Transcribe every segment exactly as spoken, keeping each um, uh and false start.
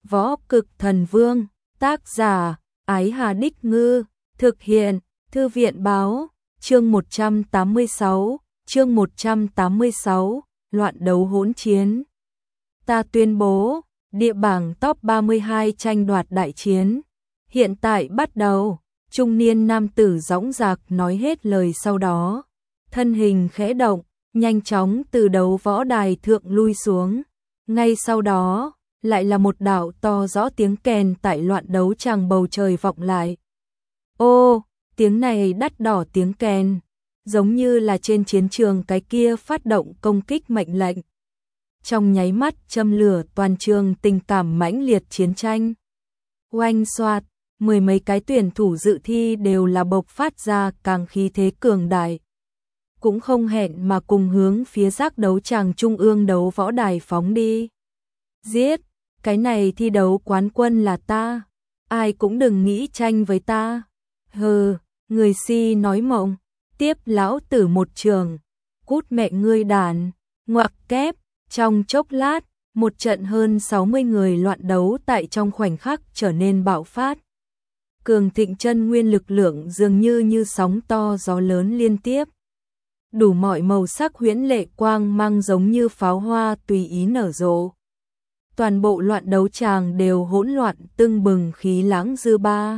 Võ Cực Thần Vương, tác giả, Ái Hà Đích Ngư, thực hiện, Thư viện Báo, chương một trăm tám mươi sáu, chương một trăm tám mươi sáu, loạn đấu hỗn chiến. Ta tuyên bố, địa bảng top ba mươi hai tranh đoạt đại chiến. Hiện tại bắt đầu, trung niên nam tử dõng dạc nói hết lời sau đó. Thân hình khẽ động, nhanh chóng từ đấu võ đài thượng lui xuống. Ngay sau đó, lại là một đạo to rõ tiếng kèn tại loạn đấu tràng bầu trời vọng lại. Ô, tiếng này đắt đỏ tiếng kèn, giống như là trên chiến trường cái kia phát động công kích mệnh lệnh. Trong nháy mắt châm lửa toàn trường tình cảm mãnh liệt chiến tranh. Oanh xoạt, mười mấy cái tuyển thủ dự thi đều là bộc phát ra càng khí thế cường đại. Cũng không hẹn mà cùng hướng phía giác đấu tràng trung ương đấu võ đài phóng đi. Giết, cái này thi đấu quán quân là ta, ai cũng đừng nghĩ tranh với ta. Hừ, người si nói mộng, tiếp lão tử một trường, cút mẹ ngươi đàn, ngoặc kép. Trong chốc lát, một trận hơn sáu mươi người loạn đấu tại trong khoảnh khắc trở nên bạo phát. Cường thịnh chân nguyên lực lượng dường như như sóng to gió lớn liên tiếp. Đủ mọi màu sắc huyễn lệ quang mang giống như pháo hoa tùy ý nở rộ. Toàn bộ loạn đấu tràng đều hỗn loạn tưng bừng khí lãng dư ba.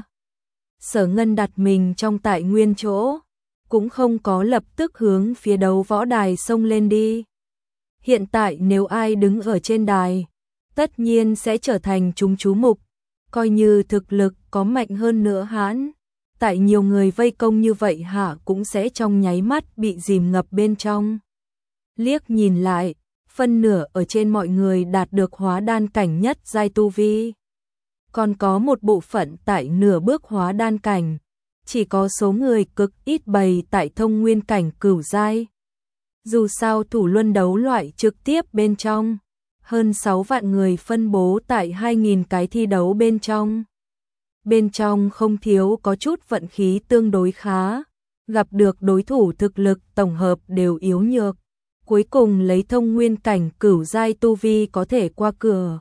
Sở Ngân đặt mình trong tại nguyên chỗ, cũng không có lập tức hướng phía đấu võ đài xông lên đi. Hiện tại nếu ai đứng ở trên đài, tất nhiên sẽ trở thành chúng chú mục, coi như thực lực có mạnh hơn nữa hãn. Tại nhiều người vây công như vậy hả cũng sẽ trong nháy mắt bị dìm ngập bên trong. Liếc nhìn lại, phân nửa ở trên mọi người đạt được hóa đan cảnh nhất giai tu vi. Còn có một bộ phận tại nửa bước hóa đan cảnh, chỉ có số người cực ít bày tại thông nguyên cảnh cửu giai. Dù sao thủ luân đấu loại trực tiếp bên trong, hơn sáu vạn người phân bố tại hai nghìn cái thi đấu bên trong. Bên trong không thiếu có chút vận khí tương đối khá, gặp được đối thủ thực lực tổng hợp đều yếu nhược, cuối cùng lấy thông nguyên cảnh cửu giai tu vi có thể qua cửa,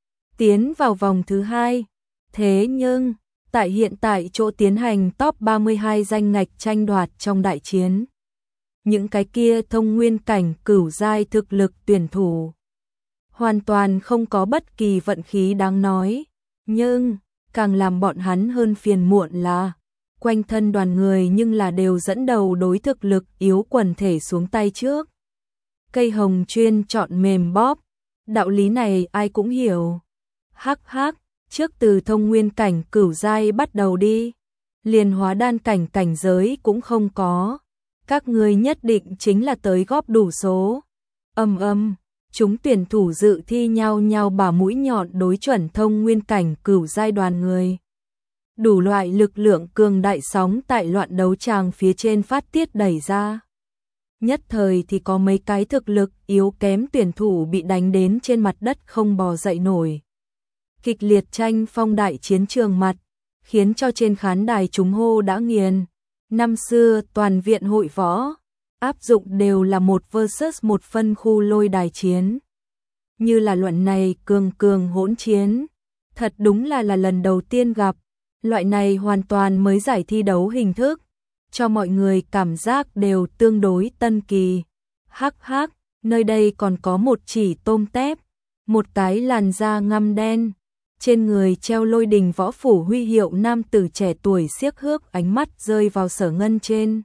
tiến vào vòng thứ hai. Thế nhưng, tại hiện tại chỗ tiến hành top ba mươi hai danh ngạch tranh đoạt trong đại chiến, những cái kia thông nguyên cảnh cửu giai thực lực tuyển thủ hoàn toàn không có bất kỳ vận khí đáng nói, nhưng càng làm bọn hắn hơn phiền muộn là quanh thân đoàn người nhưng là đều dẫn đầu đối thực lực yếu quần thể xuống tay trước. Cây hồng chuyên chọn mềm bóp, đạo lý này ai cũng hiểu. Hắc hắc, trước từ thông nguyên cảnh cửu giai bắt đầu đi, liền hóa đan cảnh cảnh giới cũng không có. Các ngươi nhất định chính là tới góp đủ số. Âm âm, chúng tuyển thủ dự thi nhau nhau bả mũi nhọn đối chuẩn thông nguyên cảnh cửu giai đoàn người. Đủ loại lực lượng cường đại sóng tại loạn đấu tràng phía trên phát tiết đẩy ra. Nhất thời thì có mấy cái thực lực yếu kém tuyển thủ bị đánh đến trên mặt đất không bò dậy nổi. Kịch liệt tranh phong đại chiến trường mặt, khiến cho trên khán đài chúng hô đã nghiền. Năm xưa toàn viện hội võ, áp dụng đều là một versus một phân khu lôi đài chiến. Như là luận này cường cường hỗn chiến, thật đúng là là lần đầu tiên gặp. Loại này hoàn toàn mới giải thi đấu hình thức, cho mọi người cảm giác đều tương đối tân kỳ. Hắc hắc, nơi đây còn có một chỉ tôm tép, một cái làn da ngăm đen. Trên người treo lôi đình võ phủ huy hiệu nam tử trẻ tuổi xiếc hước ánh mắt rơi vào Sở Ngân trên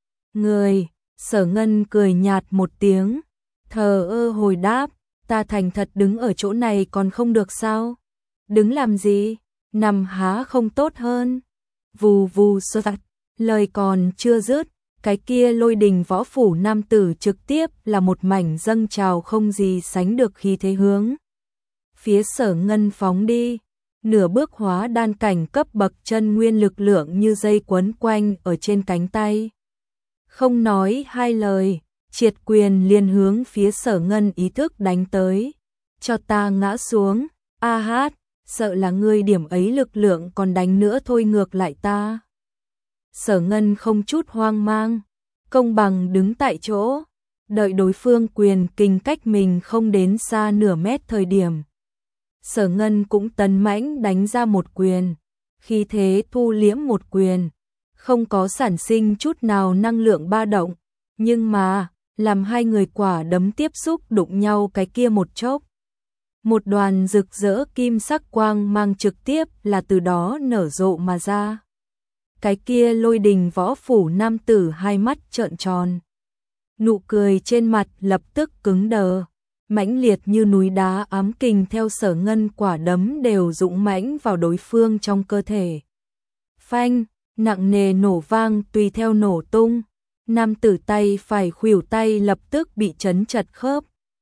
người. Sở Ngân cười nhạt một tiếng, thờ ơ hồi đáp, ta thành thật đứng ở chỗ này còn không được sao? Đứng làm gì? Nằm há không tốt hơn? Vù vù sơ tạch, lời còn chưa dứt, cái kia lôi đình võ phủ nam tử trực tiếp là một mảnh dâng trào không gì sánh được khí thế hướng phía Sở Ngân phóng đi. Nửa bước hóa đan cảnh cấp bậc chân nguyên lực lượng như dây quấn quanh ở trên cánh tay. Không nói hai lời, triệt quyền liền hướng phía Sở Ngân ý thức đánh tới. Cho ta ngã xuống, a hát, sợ là ngươi điểm ấy lực lượng còn đánh nữa thôi ngược lại ta. Sở Ngân không chút hoang mang, công bằng đứng tại chỗ, đợi đối phương quyền kình cách mình không đến xa nửa mét thời điểm. Sở Ngân cũng tấn mãnh đánh ra một quyền, khí thế thu liễm một quyền, không có sản sinh chút nào năng lượng ba động, nhưng mà, làm hai người quả đấm tiếp xúc đụng nhau cái kia một chốc. Một đoàn rực rỡ kim sắc quang mang trực tiếp là từ đó nở rộ mà ra. Cái kia Lôi Đình võ phủ nam tử hai mắt trợn tròn. Nụ cười trên mặt lập tức cứng đờ, mãnh liệt như núi đá ám kình theo Sở Ngân quả đấm đều dũng mãnh vào đối phương trong cơ thể. Phanh, nặng nề nổ vang tùy theo nổ tung, nam tử tay phải khuỷu tay lập tức bị chấn chật khớp.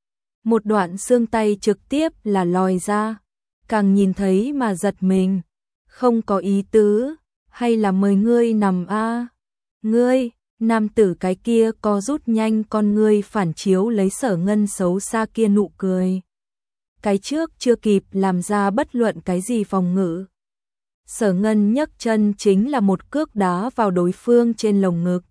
Một đoạn xương tay trực tiếp là lòi ra, càng nhìn thấy mà giật mình, không có ý tứ, hay là mời ngươi nằm a? Ngươi, nam tử cái kia co rút nhanh con ngươi phản chiếu lấy Sở Ngân xấu xa kia nụ cười. Cái trước chưa kịp làm ra bất luận cái gì phòng ngự. Sở Ngân nhấc chân chính là một cước đá vào đối phương trên lồng ngực.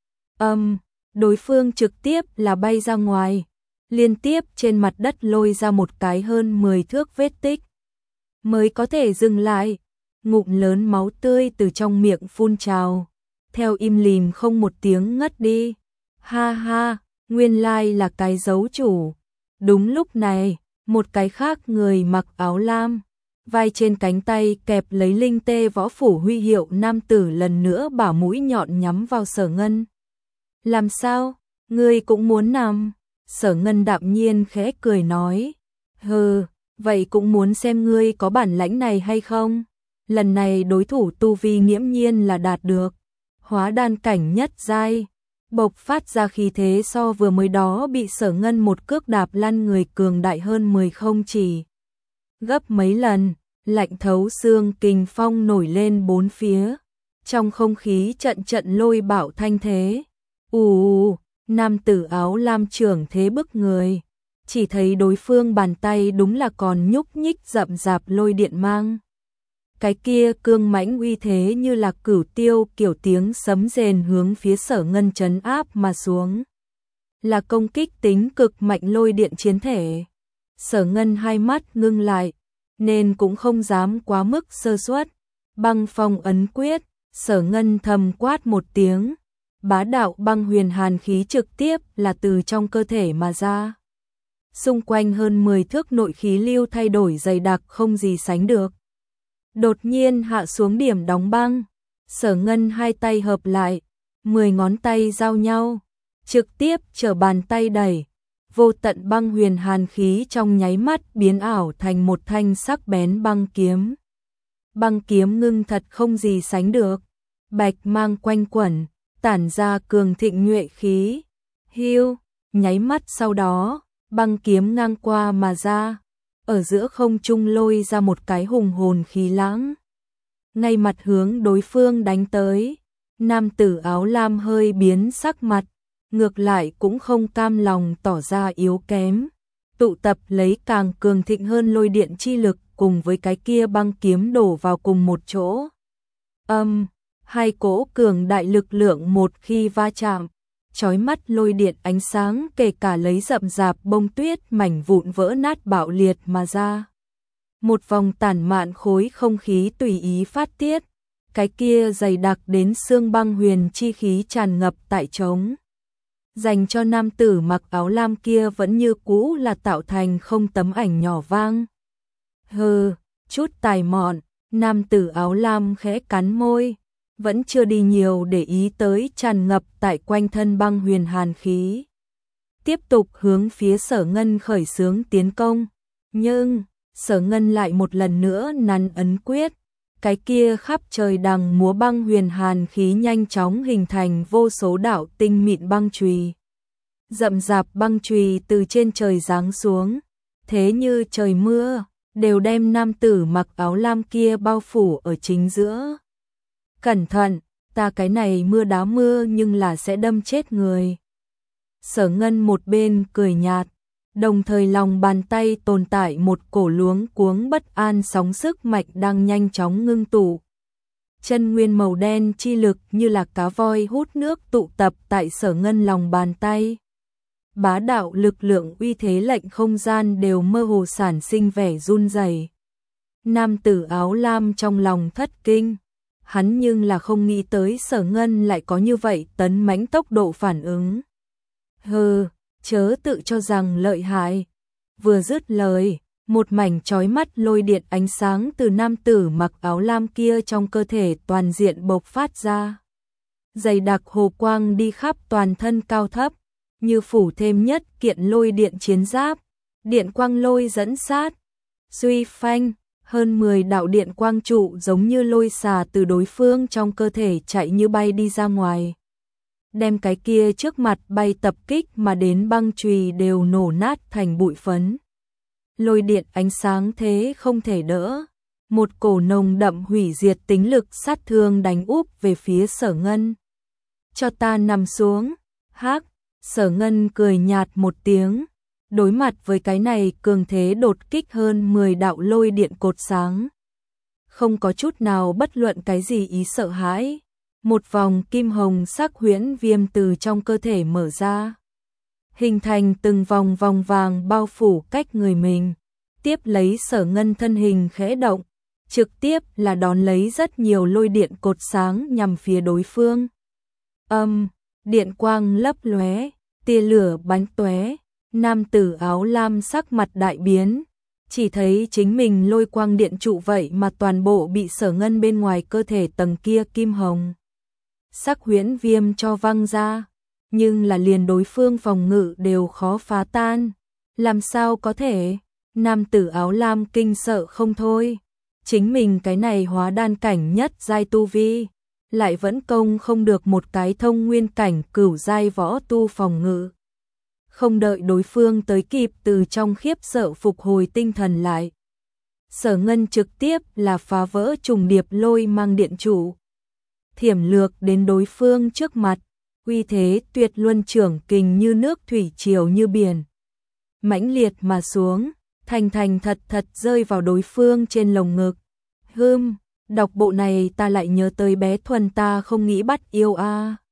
Âm, um, đối phương trực tiếp là bay ra ngoài, liên tiếp trên mặt đất lôi ra một cái hơn mười thước vết tích. Mới có thể dừng lại, ngụm lớn máu tươi từ trong miệng phun trào, theo im lìm không một tiếng ngất đi. Ha ha, nguyên lai là cái giấu chủ. Đúng lúc này, một cái khác người mặc áo lam, vai trên cánh tay kẹp lấy linh tê võ phủ huy hiệu nam tử lần nữa bả mũi nhọn nhắm vào Sở Ngân. Làm sao, ngươi cũng muốn nằm? Sở Ngân đạm nhiên khẽ cười nói. Hừ, vậy cũng muốn xem ngươi có bản lãnh này hay không? Lần này đối thủ tu vi nghiễm nhiên là đạt được hóa đan cảnh nhất giai, bộc phát ra khí thế so vừa mới đó bị Sở Ngân một cước đạp lăn người cường đại hơn mười không chỉ. Gấp mấy lần, lạnh thấu xương kình phong nổi lên bốn phía, trong không khí trận trận lôi bạo thanh thế. Ù, nam tử áo lam trưởng thế bức người, chỉ thấy đối phương bàn tay đúng là còn nhúc nhích rậm rạp lôi điện mang. Cái kia cương mãnh uy thế như là cửu tiêu kiểu tiếng sấm rền hướng phía Sở Ngân trấn áp mà xuống. Là công kích tính cực mạnh lôi điện chiến thể. Sở Ngân hai mắt ngưng lại, nên cũng không dám quá mức sơ suất. Băng phong ấn quyết, Sở Ngân thầm quát một tiếng. Bá đạo băng huyền hàn khí trực tiếp là từ trong cơ thể mà ra. Xung quanh hơn mười thước nội khí lưu thay đổi dày đặc không gì sánh được. Đột nhiên hạ xuống điểm đóng băng, Sở Ngân hai tay hợp lại, mười ngón tay giao nhau, trực tiếp trở bàn tay đẩy, vô tận băng huyền hàn khí trong nháy mắt biến ảo thành một thanh sắc bén băng kiếm. Băng kiếm ngưng thật không gì sánh được, bạch mang quanh quẩn, tản ra cường thịnh nhuệ khí. Hiu, nháy mắt sau đó, băng kiếm ngang qua mà ra, ở giữa không trung lôi ra một cái hùng hồn khí lãng. Ngay mặt hướng đối phương đánh tới, nam tử áo lam hơi biến sắc mặt, ngược lại cũng không cam lòng tỏ ra yếu kém, tụ tập lấy càng cường thịnh hơn lôi điện chi lực cùng với cái kia băng kiếm đổ vào cùng một chỗ. Âm, um, hai cỗ cường đại lực lượng một khi va chạm, chói mắt lôi điện ánh sáng kể cả lấy rậm rạp bông tuyết mảnh vụn vỡ nát bạo liệt mà ra. Một vòng tản mạn khối không khí tùy ý phát tiết, cái kia dày đặc đến xương băng huyền chi khí tràn ngập tại trống. Dành cho nam tử mặc áo lam kia vẫn như cũ là tạo thành không tấm ảnh nhỏ vang. Hừ, chút tài mọn, nam tử áo lam khẽ cắn môi. Vẫn chưa đi nhiều để ý tới tràn ngập tại quanh thân băng huyền hàn khí. Tiếp tục hướng phía Sở Ngân khởi xướng tiến công. Nhưng, Sở Ngân lại một lần nữa nắn ấn quyết. Cái kia khắp trời đằng múa băng huyền hàn khí nhanh chóng hình thành vô số đạo tinh mịn băng chùy. Rậm rạp băng chùy từ trên trời giáng xuống. Thế như trời mưa, đều đem nam tử mặc áo lam kia bao phủ ở chính giữa. Cẩn thận, ta cái này mưa đá mưa nhưng là sẽ đâm chết người. Sở Ngân một bên cười nhạt, đồng thời lòng bàn tay tồn tại một cổ luống cuống bất an sóng sức mạnh đang nhanh chóng ngưng tụ. Chân nguyên màu đen chi lực như là cá voi hút nước tụ tập tại Sở Ngân lòng bàn tay. bá đạo lực lượng uy thế lệnh không gian đều mơ hồ sản sinh vẻ run rẩy. Nam tử áo lam trong lòng thất kinh, hắn nhưng là không nghĩ tới Sở Ngân lại có như vậy tấn mãnh tốc độ phản ứng. Hừ, chớ tự cho rằng lợi hại. Vừa dứt lời, một mảnh chói mắt lôi điện ánh sáng từ nam tử mặc áo lam kia trong cơ thể toàn diện bộc phát ra. Dày đặc hồ quang đi khắp toàn thân cao thấp, như phủ thêm nhất kiện lôi điện chiến giáp, điện quang lôi dẫn sát. Suy phanh, hơn mười đạo điện quang trụ giống như lôi xà từ đối phương trong cơ thể chạy như bay đi ra ngoài. Đem cái kia trước mặt bay tập kích mà đến băng chùy đều nổ nát thành bụi phấn. Lôi điện ánh sáng thế không thể đỡ. Một cổ nồng đậm hủy diệt tính lực sát thương đánh úp về phía Sở Ngân. Cho ta nằm xuống. Hắc, Sở Ngân cười nhạt một tiếng. Đối mặt với cái này cường thế đột kích hơn mười đạo lôi điện cột sáng. Không có chút nào bất luận cái gì ý sợ hãi. Một vòng kim hồng sắc huyễn viêm từ trong cơ thể mở ra. Hình thành từng vòng vòng vàng bao phủ cách người mình. Tiếp lấy Sở Ngân thân hình khẽ động. Trực tiếp là đón lấy rất nhiều lôi điện cột sáng nhằm phía đối phương. Âm, điện quang lấp lóe, tia lửa bắn tóe. Nam tử áo lam sắc mặt đại biến, chỉ thấy chính mình lôi quang điện trụ vậy mà toàn bộ bị Sở Ngân bên ngoài cơ thể tầng kia kim hồng sắc huyễn viêm cho văng ra, nhưng là liền đối phương phòng ngự đều khó phá tan. Làm sao có thể? Nam tử áo lam kinh sợ không thôi. Chính mình cái này hóa đan cảnh nhất giai tu vi, lại vẫn công không được một cái thông nguyên cảnh cửu giai võ tu phòng ngự. Không đợi đối phương tới kịp từ trong khiếp sợ phục hồi tinh thần lại. Sở Ngân trực tiếp là phá vỡ trùng điệp lôi mang điện trụ. Thiểm lược đến đối phương trước mặt, uy thế tuyệt luân trưởng kình như nước thủy triều như biển. Mãnh liệt mà xuống, thành thành thật thật rơi vào đối phương trên lồng ngực. Hưm, đọc bộ này ta lại nhớ tới bé Thuần ta không nghĩ bắt yêu a.